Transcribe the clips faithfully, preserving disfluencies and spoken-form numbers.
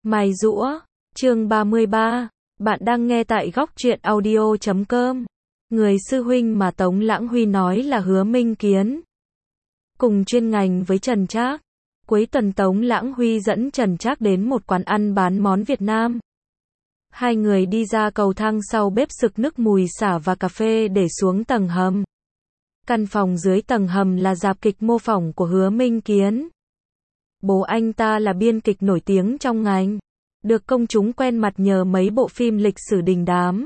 Mài giũa, chương ba mươi ba, bạn đang nghe tại góc truyện audio chấm com. Người sư huynh mà Tống Lãng Huy nói là Hứa Minh Kiến. Cùng chuyên ngành với Trần Trác. Cuối tuần Tống Lãng Huy dẫn Trần Trác đến một quán ăn bán món Việt Nam. Hai người đi ra cầu thang sau bếp sực nức mùi xả và cà phê để xuống tầng hầm. Căn phòng dưới tầng hầm là rạp kịch mô phỏng của Hứa Minh Kiến. Bố anh ta là biên kịch nổi tiếng trong ngành, được công chúng quen mặt nhờ mấy bộ phim lịch sử đình đám.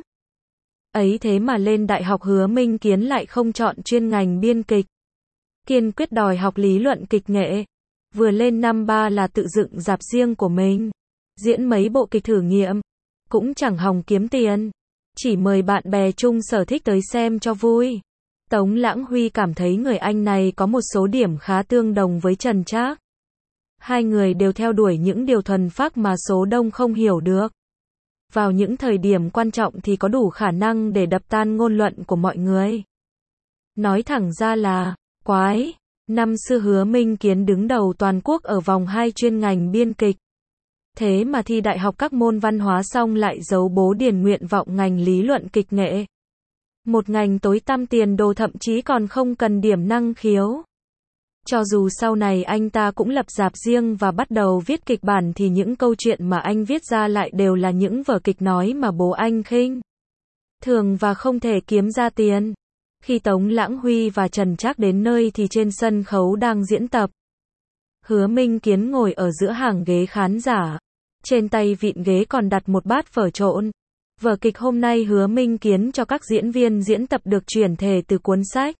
Ấy thế mà lên đại học Hứa Minh Kiến lại không chọn chuyên ngành biên kịch. Kiên quyết đòi học lý luận kịch nghệ. Vừa lên năm ba là tự dựng rạp riêng của mình. Diễn mấy bộ kịch thử nghiệm. Cũng chẳng hòng kiếm tiền. Chỉ mời bạn bè chung sở thích tới xem cho vui. Tống Lãng Huy cảm thấy người anh này có một số điểm khá tương đồng với Trần Trác. Hai người đều theo đuổi những điều thuần phác mà số đông không hiểu được. Vào những thời điểm quan trọng thì có đủ khả năng để đập tan ngôn luận của mọi người. Nói thẳng ra là, quái, năm xưa Hứa Minh Kiến đứng đầu toàn quốc ở vòng hai chuyên ngành biên kịch. Thế mà thi đại học các môn văn hóa xong lại giấu bố điền nguyện vọng ngành lý luận kịch nghệ. Một ngành tối tăm tiền đồ thậm chí còn không cần điểm năng khiếu. Cho dù sau này anh ta cũng lập rạp riêng và bắt đầu viết kịch bản thì những câu chuyện mà anh viết ra lại đều là những vở kịch nói mà bố anh khinh thường và không thể kiếm ra tiền. Khi Tống Lãng Huy và Trần Trác đến nơi thì trên sân khấu đang diễn tập. Hứa Minh Kiến ngồi ở giữa hàng ghế khán giả. Trên tay vịn ghế còn đặt một bát phở trộn. Vở kịch hôm nay Hứa Minh Kiến cho các diễn viên diễn tập được chuyển thể từ cuốn sách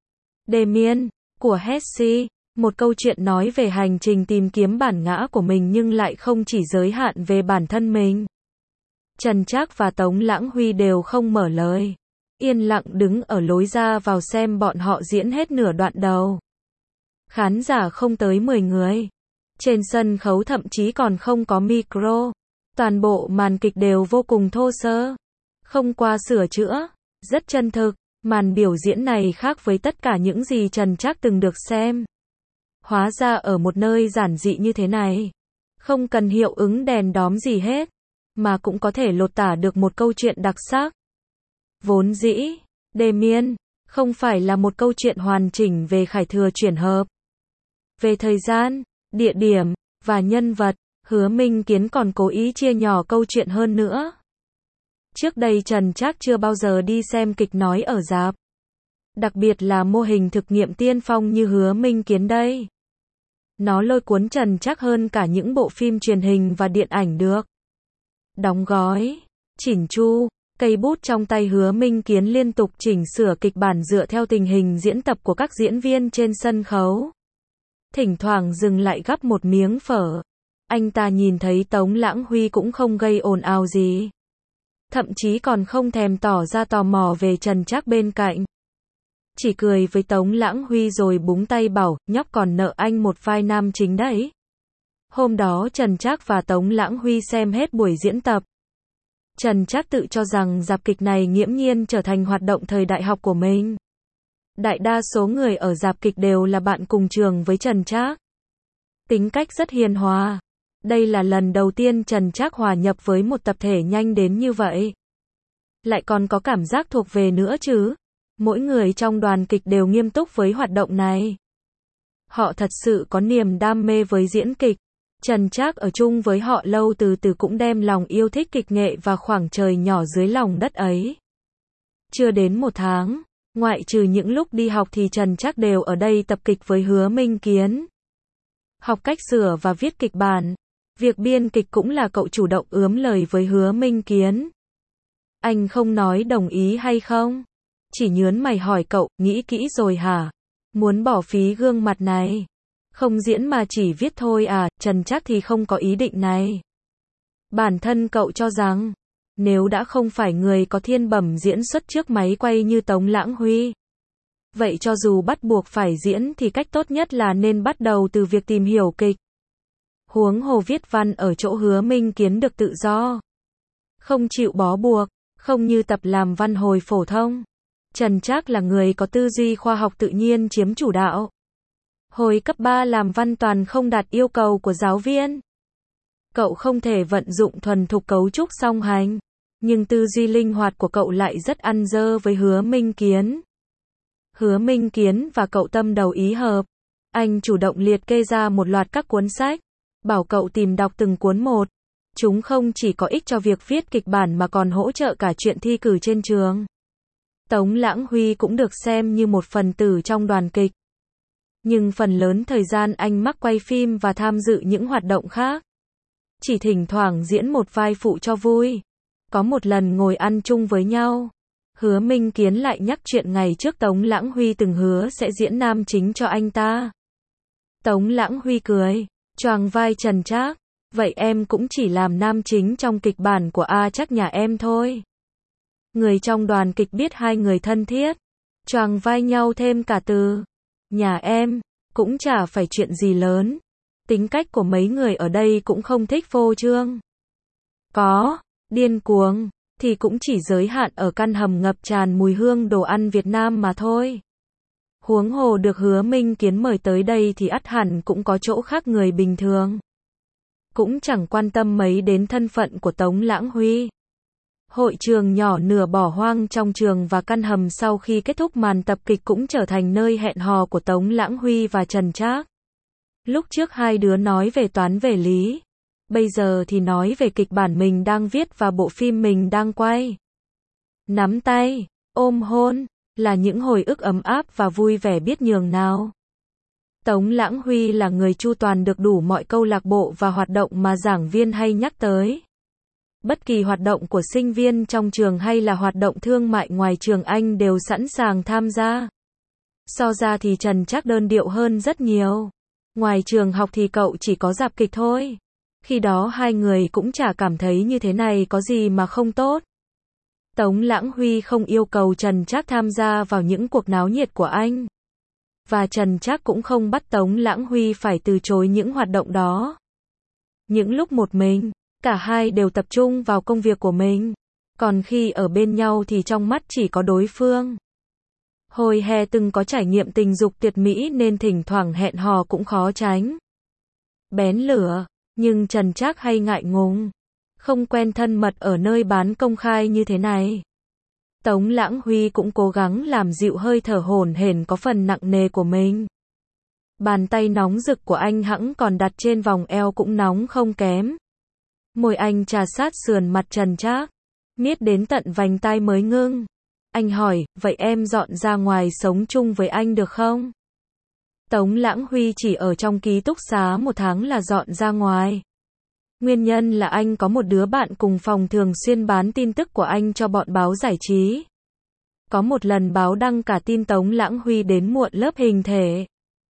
Damien của Hesse, một câu chuyện nói về hành trình tìm kiếm bản ngã của mình nhưng lại không chỉ giới hạn về bản thân mình. Trần Trác và Tống Lãng Huy đều không mở lời, yên lặng đứng ở lối ra vào xem bọn họ diễn hết nửa đoạn đầu. Khán giả không tới mười người. Trên sân khấu thậm chí còn không có micro. Toàn bộ màn kịch đều vô cùng thô sơ, không qua sửa chữa, rất chân thực. Màn biểu diễn này khác với tất cả những gì Trần Trác từng được xem. Hóa ra ở một nơi giản dị như thế này, không cần hiệu ứng đèn đóm gì hết, mà cũng có thể lột tả được một câu chuyện đặc sắc. Vốn dĩ, Damien không phải là một câu chuyện hoàn chỉnh về khải thừa chuyển hợp. Về thời gian, địa điểm, và nhân vật, Hứa Minh Kiến còn cố ý chia nhỏ câu chuyện hơn nữa. Trước đây Trần Trác chưa bao giờ đi xem kịch nói ở rạp. Đặc biệt là mô hình thực nghiệm tiên phong như Hứa Minh Kiến đây. Nó lôi cuốn Trần Trác hơn cả những bộ phim truyền hình và điện ảnh được đóng gói chỉn chu. Cây bút trong tay Hứa Minh Kiến liên tục chỉnh sửa kịch bản dựa theo tình hình diễn tập của các diễn viên trên sân khấu. Thỉnh thoảng dừng lại gắp một miếng phở. Anh ta nhìn thấy Tống Lãng Huy cũng không gây ồn ào gì. Thậm chí còn không thèm tỏ ra tò mò về Trần Trác bên cạnh. Chỉ cười với Tống Lãng Huy rồi búng tay bảo, nhóc còn nợ anh một vai nam chính đấy. Hôm đó Trần Trác và Tống Lãng Huy xem hết buổi diễn tập. Trần Trác tự cho rằng rạp kịch này nghiễm nhiên trở thành hoạt động thời đại học của mình. Đại đa số người ở rạp kịch đều là bạn cùng trường với Trần Trác. Tính cách rất hiền hòa. Đây là lần đầu tiên Trần Trác hòa nhập với một tập thể nhanh đến như vậy. Lại còn có cảm giác thuộc về nữa chứ. Mỗi người trong đoàn kịch đều nghiêm túc với hoạt động này. Họ thật sự có niềm đam mê với diễn kịch. Trần Trác ở chung với họ lâu từ từ cũng đem lòng yêu thích kịch nghệ và khoảng trời nhỏ dưới lòng đất ấy. Chưa đến một tháng, ngoại trừ những lúc đi học thì Trần Trác đều ở đây tập kịch với Hứa Minh Kiến. Học cách sửa và viết kịch bản. Việc biên kịch cũng là cậu chủ động ướm lời với Hứa Minh Kiến. Anh không nói đồng ý hay không? Chỉ nhớn mày hỏi cậu, nghĩ kỹ rồi hả? Muốn bỏ phí gương mặt này? Không diễn mà chỉ viết thôi à? Trần Trác thì không có ý định này. Bản thân cậu cho rằng, nếu đã không phải người có thiên bẩm diễn xuất trước máy quay như Tống Lãng Huy, vậy cho dù bắt buộc phải diễn thì cách tốt nhất là nên bắt đầu từ việc tìm hiểu kịch. Huống hồ viết văn ở chỗ Hứa Minh Kiến được tự do, không chịu bó buộc, không như tập làm văn hồi phổ thông. Trần Trác là người có tư duy khoa học tự nhiên chiếm chủ đạo. Hồi cấp ba làm văn toàn không đạt yêu cầu của giáo viên. Cậu không thể vận dụng thuần thục cấu trúc song hành, nhưng tư duy linh hoạt của cậu lại rất ăn dơ với Hứa Minh Kiến. Hứa Minh Kiến và cậu tâm đầu ý hợp. Anh chủ động liệt kê ra một loạt các cuốn sách, bảo cậu tìm đọc từng cuốn một. Chúng không chỉ có ích cho việc viết kịch bản mà còn hỗ trợ cả chuyện thi cử trên trường. Tống Lãng Huy cũng được xem như một phần tử trong đoàn kịch. Nhưng phần lớn thời gian anh mắc quay phim và tham dự những hoạt động khác. Chỉ thỉnh thoảng diễn một vai phụ cho vui. Có một lần ngồi ăn chung với nhau, Hứa Minh Kiến lại nhắc chuyện ngày trước Tống Lãng Huy từng hứa sẽ diễn nam chính cho anh ta. Tống Lãng Huy cười, choàng vai Trần Trác, vậy em cũng chỉ làm nam chính trong kịch bản của A Trác nhà em thôi. Người trong đoàn kịch biết hai người thân thiết, choàng vai nhau thêm cả từ nhà em, cũng chả phải chuyện gì lớn. Tính cách của mấy người ở đây cũng không thích phô trương. Có, điên cuồng, thì cũng chỉ giới hạn ở căn hầm ngập tràn mùi hương đồ ăn Việt Nam mà thôi. Huống hồ được Hứa Minh Kiến mời tới đây thì ắt hẳn cũng có chỗ khác người bình thường. Cũng chẳng quan tâm mấy đến thân phận của Tống Lãng Huy. Hội trường nhỏ nửa bỏ hoang trong trường và căn hầm sau khi kết thúc màn tập kịch cũng trở thành nơi hẹn hò của Tống Lãng Huy và Trần Trác. Lúc trước hai đứa nói về toán về lý, bây giờ thì nói về kịch bản mình đang viết và bộ phim mình đang quay. Nắm tay, ôm hôn, là những hồi ức ấm áp và vui vẻ biết nhường nào. Tống Lãng Huy là người chu toàn được đủ mọi câu lạc bộ và hoạt động mà giảng viên hay nhắc tới. Bất kỳ hoạt động của sinh viên trong trường hay là hoạt động thương mại ngoài trường anh đều sẵn sàng tham gia. So ra thì Trần Trác đơn điệu hơn rất nhiều. Ngoài trường học thì cậu chỉ có dạp kịch thôi. Khi đó hai người cũng chả cảm thấy như thế này có gì mà không tốt. Tống Lãng Huy không yêu cầu Trần Trác tham gia vào những cuộc náo nhiệt của anh. Và Trần Trác cũng không bắt Tống Lãng Huy phải từ chối những hoạt động đó. Những lúc một mình, cả hai đều tập trung vào công việc của mình. Còn khi ở bên nhau thì trong mắt chỉ có đối phương. Hồi hè từng có trải nghiệm tình dục tuyệt mỹ nên thỉnh thoảng hẹn hò cũng khó tránh. Bén lửa, nhưng Trần Trác hay ngại ngùng. Không quen thân mật ở nơi bán công khai như thế này. Tống Lãng Huy cũng cố gắng làm dịu hơi thở hổn hển có phần nặng nề của mình. Bàn tay nóng rực của anh hẵng còn đặt trên vòng eo cũng nóng không kém. Môi anh trà sát sườn mặt Trần Trác, miết đến tận vành tai mới ngưng. Anh hỏi, vậy em dọn ra ngoài sống chung với anh được không? Tống Lãng Huy chỉ ở trong ký túc xá một tháng là dọn ra ngoài. Nguyên nhân là anh có một đứa bạn cùng phòng thường xuyên bán tin tức của anh cho bọn báo giải trí. Có một lần báo đăng cả tin Tống Lãng Huy đến muộn lớp hình thể.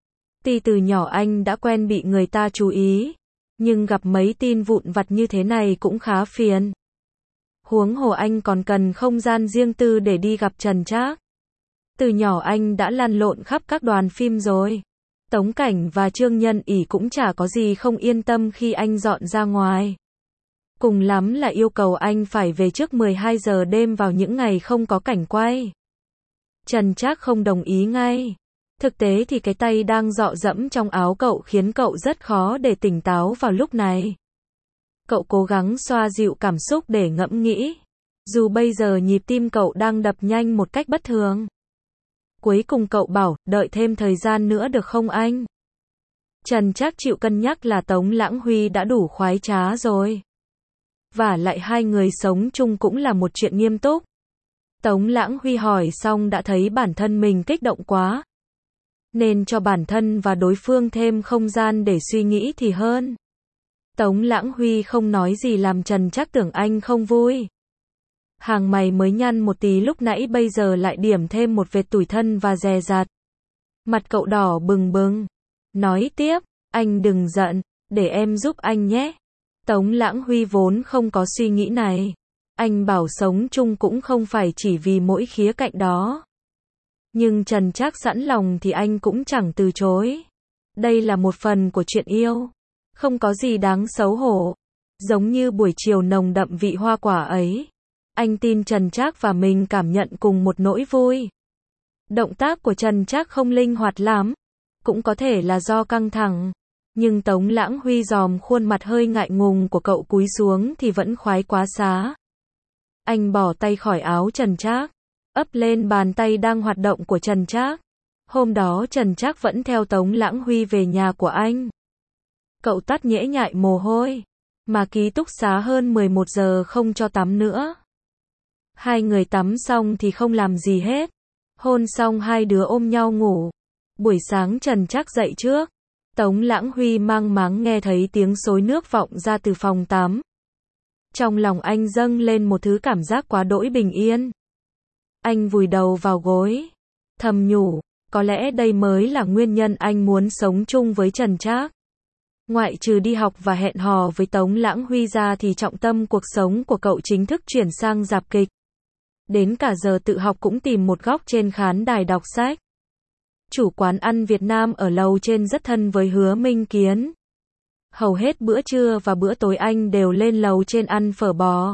Tuy từ nhỏ anh đã quen bị người ta chú ý, nhưng gặp mấy tin vụn vặt như thế này cũng khá phiền. Huống hồ anh còn cần không gian riêng tư để đi gặp Trần Trác. Từ nhỏ anh đã lăn lộn khắp các đoàn phim rồi. Tống Cảnh và Trương Nhân ỷ cũng chả có gì không yên tâm khi anh dọn ra ngoài. Cùng lắm là yêu cầu anh phải về trước mười hai giờ đêm vào những ngày không có cảnh quay. Trần Trác không đồng ý ngay. Thực tế thì cái tay đang dọ dẫm trong áo cậu khiến cậu rất khó để tỉnh táo vào lúc này. Cậu cố gắng xoa dịu cảm xúc để ngẫm nghĩ. Dù bây giờ nhịp tim cậu đang đập nhanh một cách bất thường. Cuối cùng cậu bảo, đợi thêm thời gian nữa được không anh? Trần Trác chịu cân nhắc là Tống Lãng Huy đã đủ khoái trá rồi. Và lại hai người sống chung cũng là một chuyện nghiêm túc. Tống Lãng Huy hỏi xong đã thấy bản thân mình kích động quá. Nên cho bản thân và đối phương thêm không gian để suy nghĩ thì hơn. Tống Lãng Huy không nói gì làm Trần Trác tưởng anh không vui. Hàng mày mới nhăn một tí lúc nãy bây giờ lại điểm thêm một vệt tủi thân và dè dặt. Mặt cậu đỏ bừng bừng. Nói tiếp, anh đừng giận, để em giúp anh nhé. Tống Lãng Huy vốn không có suy nghĩ này. Anh bảo sống chung cũng không phải chỉ vì mỗi khía cạnh đó. Nhưng Trần Trác sẵn lòng thì anh cũng chẳng từ chối. Đây là một phần của chuyện yêu. Không có gì đáng xấu hổ. Giống như buổi chiều nồng đậm vị hoa quả ấy. Anh tin Trần Trác và mình cảm nhận cùng một nỗi vui. Động tác của Trần Trác không linh hoạt lắm. Cũng có thể là do căng thẳng. Nhưng Tống Lãng Huy dòm khuôn mặt hơi ngại ngùng của cậu cúi xuống thì vẫn khoái quá xá. Anh bỏ tay khỏi áo Trần Trác, ấp lên bàn tay đang hoạt động của Trần Trác. Hôm đó Trần Trác vẫn theo Tống Lãng Huy về nhà của anh. Cậu tắt nhễ nhại mồ hôi, mà ký túc xá hơn mười một giờ không cho tắm nữa. Hai người tắm xong thì không làm gì hết. Hôn xong hai đứa ôm nhau ngủ. Buổi sáng Trần Trác dậy trước. Tống Lãng Huy mang máng nghe thấy tiếng xối nước vọng ra từ phòng tắm. Trong lòng anh dâng lên một thứ cảm giác quá đỗi bình yên. Anh vùi đầu vào gối, thầm nhủ, có lẽ đây mới là nguyên nhân anh muốn sống chung với Trần Trác. Ngoại trừ đi học và hẹn hò với Tống Lãng Huy ra thì trọng tâm cuộc sống của cậu chính thức chuyển sang rạp kịch. Đến cả giờ tự học cũng tìm một góc trên khán đài đọc sách. Chủ quán ăn Việt Nam ở lầu trên rất thân với Hứa Minh Kiến. Hầu hết bữa trưa và bữa tối anh đều lên lầu trên ăn phở bò.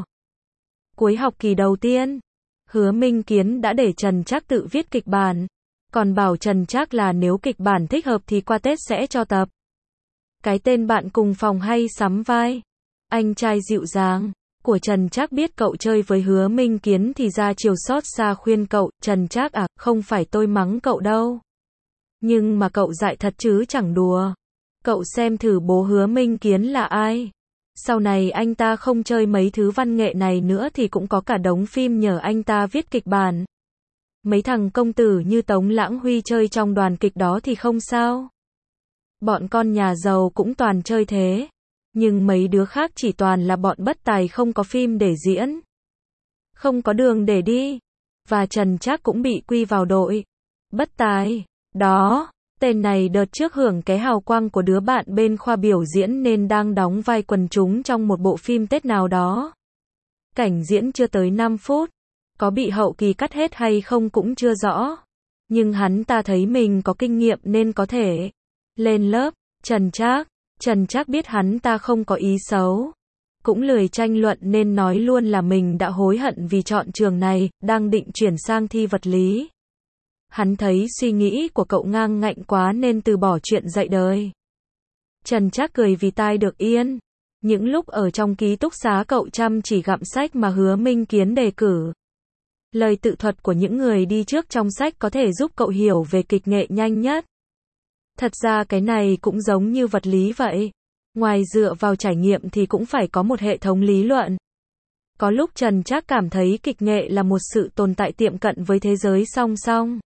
Cuối học kỳ đầu tiên, Hứa Minh Kiến đã để Trần Trác tự viết kịch bản, còn bảo Trần Trác là nếu kịch bản thích hợp thì qua Tết sẽ cho tập. Cái tên bạn cùng phòng hay sắm vai, anh trai dịu dàng của Trần Trác biết cậu chơi với Hứa Minh Kiến thì ra chiều xót xa khuyên cậu, Trần Trác à, không phải tôi mắng cậu đâu. Nhưng mà cậu dại thật chứ chẳng đùa. Cậu xem thử bố Hứa Minh Kiến là ai. Sau này anh ta không chơi mấy thứ văn nghệ này nữa thì cũng có cả đống phim nhờ anh ta viết kịch bản. Mấy thằng công tử như Tống Lãng Huy chơi trong đoàn kịch đó thì không sao. Bọn con nhà giàu cũng toàn chơi thế. Nhưng mấy đứa khác chỉ toàn là bọn bất tài không có phim để diễn. Không có đường để đi. Và Trần Trác cũng bị quy vào đội bất tài. Đó, tên này đợt trước hưởng cái hào quang của đứa bạn bên khoa biểu diễn nên đang đóng vai quần chúng trong một bộ phim Tết nào đó. Cảnh diễn chưa tới năm phút. Có bị hậu kỳ cắt hết hay không cũng chưa rõ. Nhưng hắn ta thấy mình có kinh nghiệm nên có thể lên lớp. Trần Trác. Trần Trác biết hắn ta không có ý xấu. Cũng lười tranh luận nên nói luôn là mình đã hối hận vì chọn trường này, đang định chuyển sang thi vật lý. Hắn thấy suy nghĩ của cậu ngang ngạnh quá nên từ bỏ chuyện dạy đời. Trần Trác cười vì tai được yên. Những lúc ở trong ký túc xá cậu chăm chỉ gặm sách mà Hứa Minh Kiến đề cử. Lời tự thuật của những người đi trước trong sách có thể giúp cậu hiểu về kịch nghệ nhanh nhất. Thật ra cái này cũng giống như vật lý vậy. Ngoài dựa vào trải nghiệm thì cũng phải có một hệ thống lý luận. Có lúc Trần Trác cảm thấy kịch nghệ là một sự tồn tại tiệm cận với thế giới song song.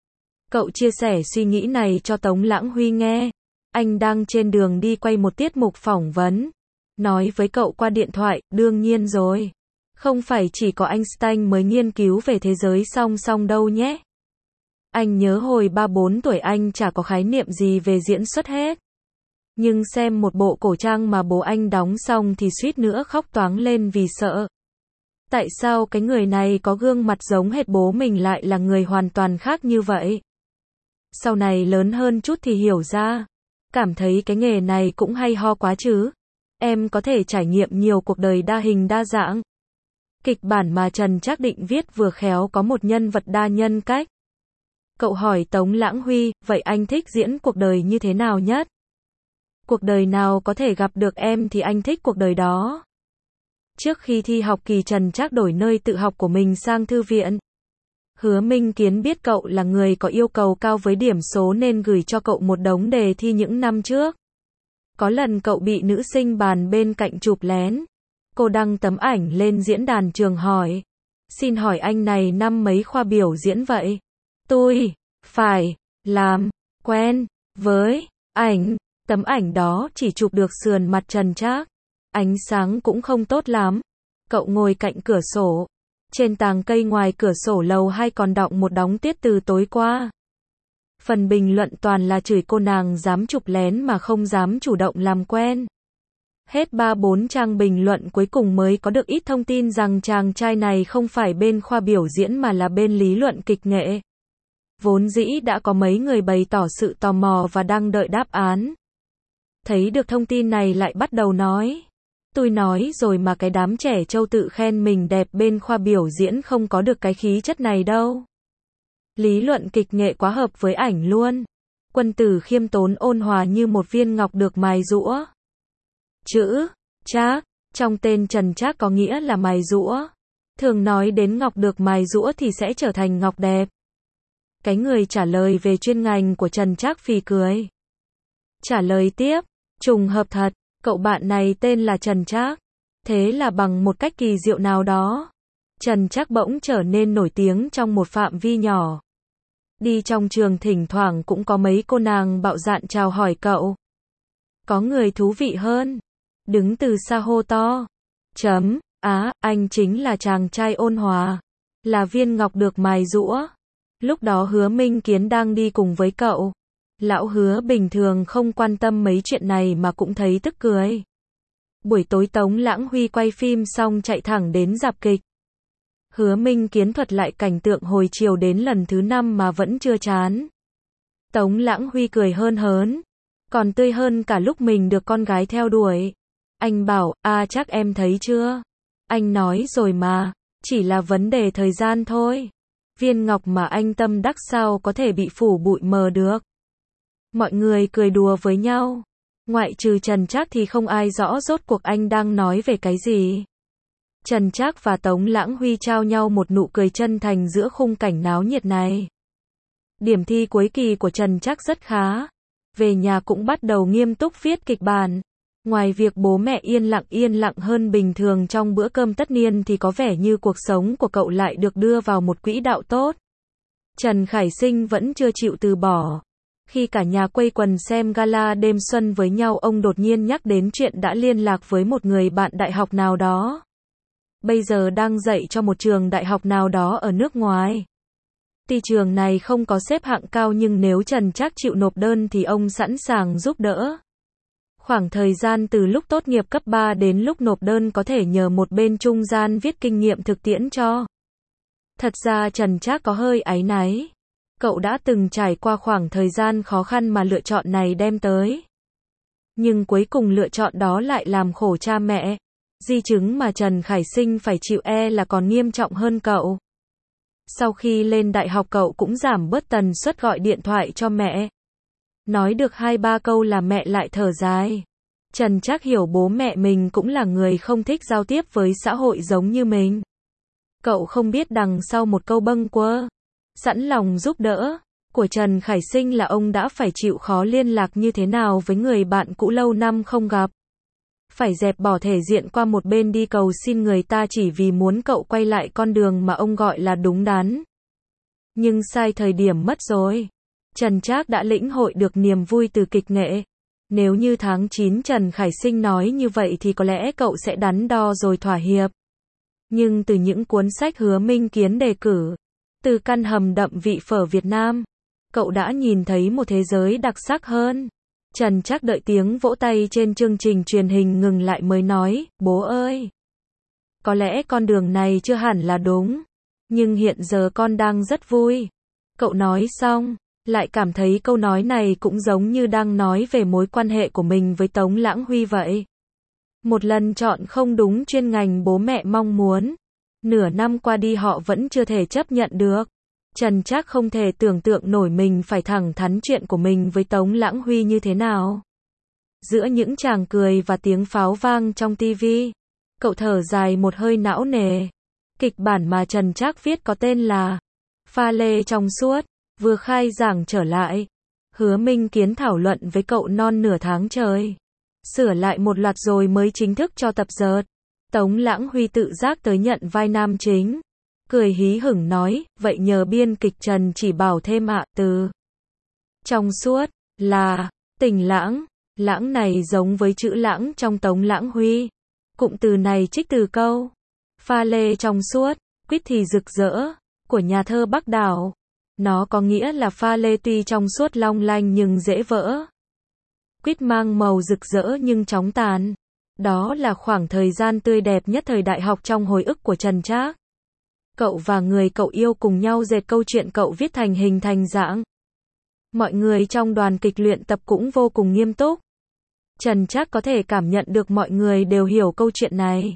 Cậu chia sẻ suy nghĩ này cho Tống Lãng Huy nghe. Anh đang trên đường đi quay một tiết mục phỏng vấn. Nói với cậu qua điện thoại, đương nhiên rồi. Không phải chỉ có Einstein mới nghiên cứu về thế giới song song đâu nhé. Anh nhớ hồi ba bốn tuổi anh chả có khái niệm gì về diễn xuất hết. Nhưng xem một bộ cổ trang mà bố anh đóng xong thì suýt nữa khóc toáng lên vì sợ. Tại sao cái người này có gương mặt giống hệt bố mình lại là người hoàn toàn khác như vậy? Sau này lớn hơn chút thì hiểu ra. Cảm thấy cái nghề này cũng hay ho quá chứ. Em có thể trải nghiệm nhiều cuộc đời đa hình đa dạng. Kịch bản mà Trần Trác định viết vừa khéo có một nhân vật đa nhân cách. Cậu hỏi Tống Lãng Huy, vậy anh thích diễn cuộc đời như thế nào nhất? Cuộc đời nào có thể gặp được em thì anh thích cuộc đời đó. Trước khi thi học kỳ Trần Trác đổi nơi tự học của mình sang thư viện. Hứa Minh Kiến biết cậu là người có yêu cầu cao với điểm số nên gửi cho cậu một đống đề thi những năm trước. Có lần cậu bị nữ sinh bàn bên cạnh chụp lén. Cô đăng tấm ảnh lên diễn đàn trường hỏi. Xin hỏi anh này năm mấy khoa biểu diễn vậy? Tôi phải làm quen với ảnh. Tấm ảnh đó chỉ chụp được sườn mặt Trần Trác. Ánh sáng cũng không tốt lắm. Cậu ngồi cạnh cửa sổ. Trên tàng cây ngoài cửa sổ lầu hai còn đọng một đống tiết từ tối qua. Phần bình luận toàn là chửi cô nàng dám chụp lén mà không dám chủ động làm quen. Hết ba bốn trang bình luận cuối cùng mới có được ít thông tin rằng chàng trai này không phải bên khoa biểu diễn mà là bên lý luận kịch nghệ. Vốn dĩ đã có mấy người bày tỏ sự tò mò và đang đợi đáp án. Thấy được thông tin này lại bắt đầu nói. Tôi nói rồi mà cái đám trẻ trâu tự khen mình đẹp bên khoa biểu diễn không có được cái khí chất này đâu. Lý luận kịch nghệ quá hợp với ảnh luôn. Quân tử khiêm tốn ôn hòa như một viên ngọc được mài giũa. Chữ Trác trong tên Trần Trác có nghĩa là mài giũa. Thường nói đến ngọc được mài giũa thì sẽ trở thành ngọc đẹp. Cái người trả lời về chuyên ngành của Trần Trác phì cười. Trả lời tiếp, trùng hợp thật, cậu bạn này tên là Trần Trác. Thế là bằng một cách kỳ diệu nào đó, Trần Trác bỗng trở nên nổi tiếng trong một phạm vi nhỏ. Đi trong trường thỉnh thoảng cũng có mấy cô nàng bạo dạn chào hỏi cậu. Có người thú vị hơn, đứng từ xa hô to. Chấm, á, anh chính là chàng trai ôn hòa, là viên ngọc được mài giũa. Lúc đó Hứa Minh Kiến đang đi cùng với cậu. Lão Hứa bình thường không quan tâm mấy chuyện này mà cũng thấy tức cười. Buổi tối Tống Lãng Huy quay phim xong chạy thẳng đến rạp kịch. Hứa Minh Kiến thuật lại cảnh tượng hồi chiều đến lần thứ năm mà vẫn chưa chán. Tống Lãng Huy cười hơn hớn, còn tươi hơn cả lúc mình được con gái theo đuổi. Anh bảo, a chắc em thấy chưa? Anh nói rồi mà, chỉ là vấn đề thời gian thôi. Viên ngọc mà anh tâm đắc sao có thể bị phủ bụi mờ được. Mọi người cười đùa với nhau. Ngoại trừ Trần Trác thì không ai rõ rốt cuộc anh đang nói về cái gì. Trần Trác và Tống Lãng Huy trao nhau một nụ cười chân thành giữa khung cảnh náo nhiệt này. Điểm thi cuối kỳ của Trần Trác rất khá. Về nhà cũng bắt đầu nghiêm túc viết kịch bản. Ngoài việc bố mẹ yên lặng yên lặng hơn bình thường trong bữa cơm tất niên thì có vẻ như cuộc sống của cậu lại được đưa vào một quỹ đạo tốt. Trần Khải Sinh vẫn chưa chịu từ bỏ. Khi cả nhà quây quần xem gala đêm xuân với nhau, ông đột nhiên nhắc đến chuyện đã liên lạc với một người bạn đại học nào đó. Bây giờ đang dạy cho một trường đại học nào đó ở nước ngoài. Tuy trường này không có xếp hạng cao nhưng nếu Trần Trác chịu nộp đơn thì ông sẵn sàng giúp đỡ. Khoảng thời gian từ lúc tốt nghiệp cấp ba đến lúc nộp đơn có thể nhờ một bên trung gian viết kinh nghiệm thực tiễn cho. Thật ra Trần Trác có hơi áy náy. Cậu đã từng trải qua khoảng thời gian khó khăn mà lựa chọn này đem tới. Nhưng cuối cùng lựa chọn đó lại làm khổ cha mẹ. Di chứng mà Trần Khải Sinh phải chịu e là còn nghiêm trọng hơn cậu. Sau khi lên đại học cậu cũng giảm bớt tần suất gọi điện thoại cho mẹ. Nói được hai ba câu là mẹ lại thở dài. Trần Trác hiểu bố mẹ mình cũng là người không thích giao tiếp với xã hội giống như mình. Cậu không biết đằng sau một câu bâng quơ, sẵn lòng giúp đỡ của Trần Khải Sinh là ông đã phải chịu khó liên lạc như thế nào với người bạn cũ lâu năm không gặp. Phải dẹp bỏ thể diện qua một bên đi cầu xin người ta chỉ vì muốn cậu quay lại con đường mà ông gọi là đúng đắn. Nhưng sai thời điểm mất rồi. Trần Trác đã lĩnh hội được niềm vui từ kịch nghệ. Nếu như tháng chín Trần Khải Sinh nói như vậy thì có lẽ cậu sẽ đắn đo rồi thỏa hiệp. Nhưng từ những cuốn sách Hứa Minh Kiến đề cử, từ căn hầm đậm vị phở Việt Nam, cậu đã nhìn thấy một thế giới đặc sắc hơn. Trần Trác đợi tiếng vỗ tay trên chương trình truyền hình ngừng lại mới nói, bố ơi. Có lẽ con đường này chưa hẳn là đúng. Nhưng hiện giờ con đang rất vui. Cậu nói xong, lại cảm thấy câu nói này cũng giống như đang nói về mối quan hệ của mình với Tống Lãng Huy vậy. Một lần chọn không đúng chuyên ngành bố mẹ mong muốn. Nửa năm qua đi họ vẫn chưa thể chấp nhận được. Trần Trác không thể tưởng tượng nổi mình phải thẳng thắn chuyện của mình với Tống Lãng Huy như thế nào. Giữa những tràng cười và tiếng pháo vang trong tivi, cậu thở dài một hơi não nề. Kịch bản mà Trần Trác viết có tên là Pha lê trong suốt, vừa khai giảng trở lại. Hứa Minh Kiến thảo luận với cậu non nửa tháng trời. Sửa lại một loạt rồi mới chính thức cho tập dượt. Tống Lãng Huy tự giác tới nhận vai nam chính. Cười hí hửng nói, vậy nhờ biên kịch Trần chỉ bảo thêm ạ. Từ trong suốt là tình lãng. Lãng này giống với chữ lãng trong Tống Lãng Huy. Cụm từ này trích từ câu Pha lê trong suốt, quýt thì rực rỡ của nhà thơ Bắc Đảo. Nó có nghĩa là pha lê tuy trong suốt long lanh nhưng dễ vỡ. Quýt mang màu rực rỡ nhưng chóng tàn. Đó là khoảng thời gian tươi đẹp nhất thời đại học trong hồi ức của Trần Trác. Cậu và người cậu yêu cùng nhau dệt câu chuyện cậu viết thành hình thành dạng. Mọi người trong đoàn kịch luyện tập cũng vô cùng nghiêm túc. Trần Trác có thể cảm nhận được mọi người đều hiểu câu chuyện này.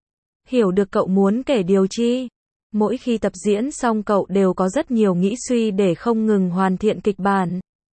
Hiểu được cậu muốn kể điều chi. Mỗi khi tập diễn xong cậu đều có rất nhiều nghĩ suy để không ngừng hoàn thiện kịch bản.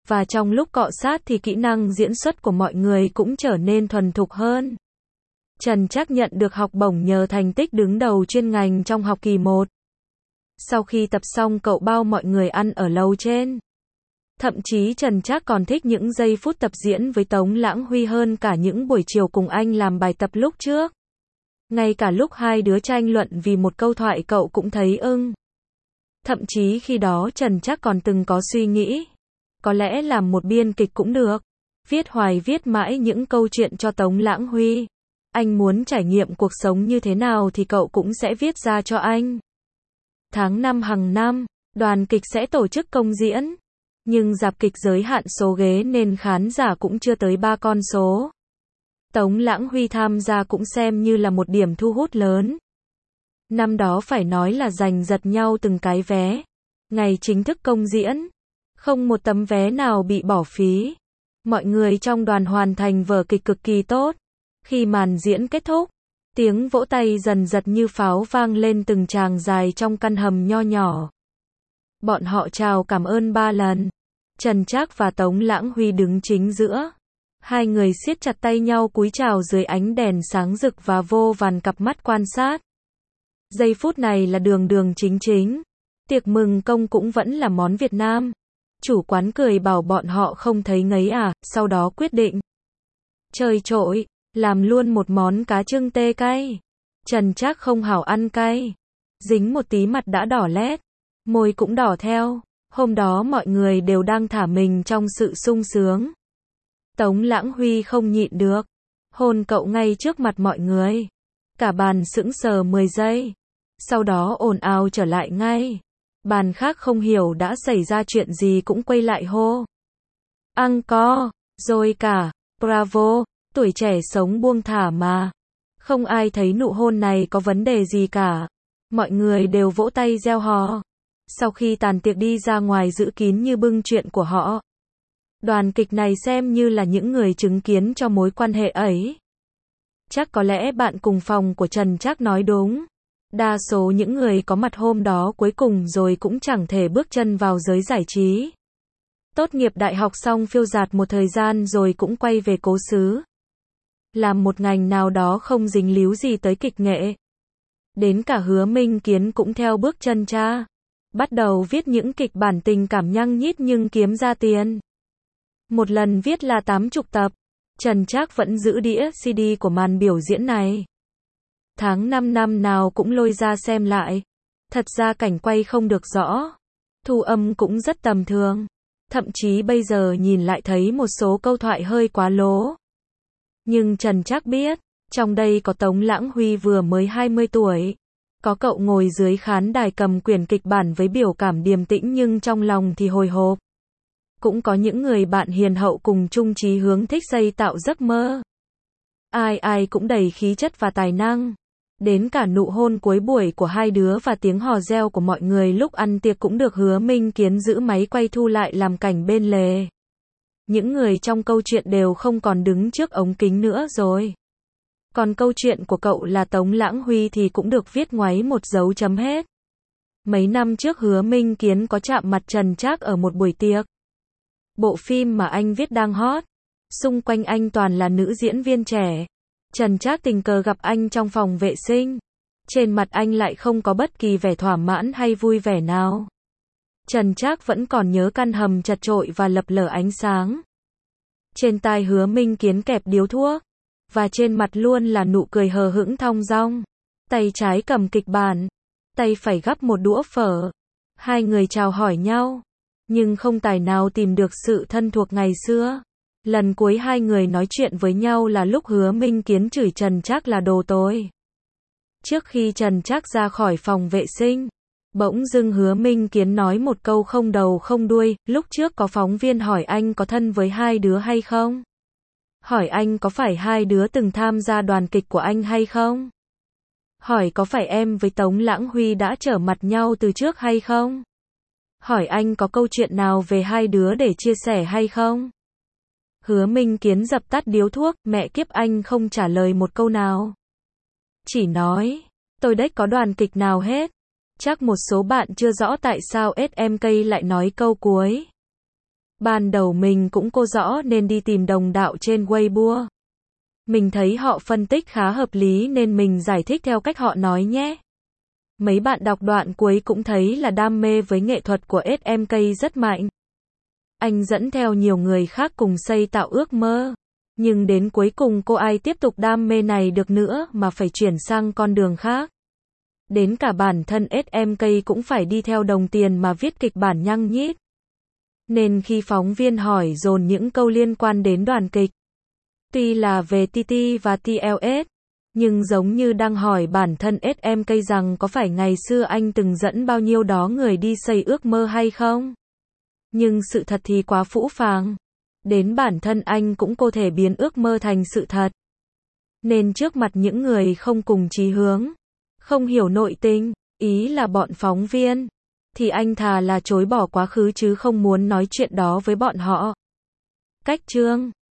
Và trong lúc cọ sát thì kỹ năng diễn xuất của mọi người cũng trở nên thuần thục hơn. Trần Trác nhận được học bổng nhờ thành tích đứng đầu chuyên ngành trong học kỳ một. Sau khi tập xong cậu bao mọi người ăn ở lầu trên. Thậm chí Trần Trác còn thích những giây phút tập diễn với Tống Lãng Huy hơn cả những buổi chiều cùng anh làm bài tập lúc trước. Ngay cả lúc hai đứa tranh luận vì một câu thoại cậu cũng thấy ưng. Thậm chí khi đó Trần Trác còn từng có suy nghĩ, có lẽ làm một biên kịch cũng được. Viết hoài viết mãi những câu chuyện cho Tống Lãng Huy. Anh muốn trải nghiệm cuộc sống như thế nào thì cậu cũng sẽ viết ra cho anh. Tháng năm hàng năm, đoàn kịch sẽ tổ chức công diễn. Nhưng rạp kịch giới hạn số ghế nên khán giả cũng chưa tới ba con số. Tống Lãng Huy tham gia cũng xem như là một điểm thu hút lớn. Năm đó phải nói là giành giật nhau từng cái vé. Ngày chính thức công diễn, không một tấm vé nào bị bỏ phí. Mọi người trong đoàn hoàn thành vở kịch cực kỳ tốt. Khi màn diễn kết thúc, tiếng vỗ tay dần dật như pháo vang lên từng tràng dài trong căn hầm nho nhỏ. Bọn họ chào cảm ơn ba lần. Trần Trác và Tống Lãng Huy đứng chính giữa. Hai người siết chặt tay nhau cúi chào dưới ánh đèn sáng rực và vô vàn cặp mắt quan sát. Giây phút này là đường đường chính chính. Tiệc mừng công cũng vẫn là món Việt Nam. Chủ quán cười bảo bọn họ không thấy ngấy à, sau đó quyết định. Trời trội, làm luôn một món cá trưng tê cay. Trần Trác không hảo ăn cay. Dính một tí mặt đã đỏ lét. Môi cũng đỏ theo. Hôm đó mọi người đều đang thả mình trong sự sung sướng. Tống Lãng Huy không nhịn được. Hôn cậu ngay trước mặt mọi người. Cả bàn sững sờ mười giây. Sau đó ồn ào trở lại ngay. Bàn khác không hiểu đã xảy ra chuyện gì cũng quay lại hô. Encore, rồi cả, bravo, tuổi trẻ sống buông thả mà. Không ai thấy nụ hôn này có vấn đề gì cả. Mọi người đều vỗ tay reo hò. Sau khi tàn tiệc đi ra ngoài giữ kín như bưng chuyện của họ. Đoàn kịch này xem như là những người chứng kiến cho mối quan hệ ấy. Chắc có lẽ bạn cùng phòng của Trần Trác nói đúng. Đa số những người có mặt hôm đó cuối cùng rồi cũng chẳng thể bước chân vào giới giải trí. Tốt nghiệp đại học xong phiêu dạt một thời gian rồi cũng quay về cố xứ. Làm một ngành nào đó không dính líu gì tới kịch nghệ. Đến cả Hứa Minh Kiến cũng theo bước chân cha. Bắt đầu viết những kịch bản tình cảm nhăng nhít nhưng kiếm ra tiền. Một lần viết là tám mươi tập. Trần Trác vẫn giữ đĩa xê đê của màn biểu diễn này. Tháng năm năm nào cũng lôi ra xem lại. Thật ra cảnh quay không được rõ. Thu âm cũng rất tầm thường. Thậm chí bây giờ nhìn lại thấy một số câu thoại hơi quá lố. Nhưng Trần Trác biết, trong đây có Tống Lãng Huy vừa mới hai mươi tuổi. Có cậu ngồi dưới khán đài cầm quyển kịch bản với biểu cảm điềm tĩnh nhưng trong lòng thì hồi hộp. Cũng có những người bạn hiền hậu cùng chung chí hướng thích xây tạo giấc mơ. Ai ai cũng đầy khí chất và tài năng. Đến cả nụ hôn cuối buổi của hai đứa và tiếng hò reo của mọi người lúc ăn tiệc cũng được Hứa Minh Kiến giữ máy quay thu lại làm cảnh bên lề. Những người trong câu chuyện đều không còn đứng trước ống kính nữa rồi. Còn câu chuyện của cậu là Tống Lãng Huy thì cũng được viết ngoáy một dấu chấm hết. Mấy năm trước Hứa Minh Kiến có chạm mặt Trần Trác ở một buổi tiệc. Bộ phim mà anh viết đang hot. Xung quanh anh toàn là nữ diễn viên trẻ. Trần Trác tình cờ gặp anh trong phòng vệ sinh. Trên mặt anh lại không có bất kỳ vẻ thỏa mãn hay vui vẻ nào. Trần Trác vẫn còn nhớ căn hầm chật chội và lập lờ ánh sáng. Trên tai Hứa Minh Kiến kẹp điếu thuốc. Và trên mặt luôn là nụ cười hờ hững thong dong. Tay trái cầm kịch bản. Tay phải gắp một đũa phở. Hai người chào hỏi nhau. Nhưng không tài nào tìm được sự thân thuộc ngày xưa. Lần cuối hai người nói chuyện với nhau là lúc Hứa Minh Kiến chửi Trần Trác là đồ tồi. Trước khi Trần Trác ra khỏi phòng vệ sinh, bỗng dưng Hứa Minh Kiến nói một câu không đầu không đuôi, lúc trước có phóng viên hỏi anh có thân với hai đứa hay không? Hỏi anh có phải hai đứa từng tham gia đoàn kịch của anh hay không? Hỏi có phải em với Tống Lãng Huy đã trở mặt nhau từ trước hay không? Hỏi anh có câu chuyện nào về hai đứa để chia sẻ hay không? Hứa Minh Kiến dập tắt điếu thuốc, mẹ kiếp anh không trả lời một câu nào. Chỉ nói, tôi đếch có đoàn kịch nào hết. Chắc một số bạn chưa rõ tại sao ét em ca lại nói câu cuối. Ban đầu mình cũng cô rõ nên đi tìm đồng đạo trên Weibo. Mình thấy họ phân tích khá hợp lý nên mình giải thích theo cách họ nói nhé. Mấy bạn đọc đoạn cuối cũng thấy là đam mê với nghệ thuật của ét em ca rất mạnh. Anh dẫn theo nhiều người khác cùng xây tạo ước mơ. Nhưng đến cuối cùng cô ai tiếp tục đam mê này được nữa mà phải chuyển sang con đường khác. Đến cả bản thân ét em ca cũng phải đi theo đồng tiền mà viết kịch bản nhăng nhít. Nên khi phóng viên hỏi dồn những câu liên quan đến đoàn kịch, tuy là về tê tê và tê lờ ét, nhưng giống như đang hỏi bản thân ét em ca rằng có phải ngày xưa anh từng dẫn bao nhiêu đó người đi xây ước mơ hay không? Nhưng sự thật thì quá phũ phàng. Đến bản thân anh cũng có thể biến ước mơ thành sự thật. Nên trước mặt những người không cùng chí hướng, không hiểu nội tình, ý là bọn phóng viên, thì anh thà là chối bỏ quá khứ chứ không muốn nói chuyện đó với bọn họ. Cách chương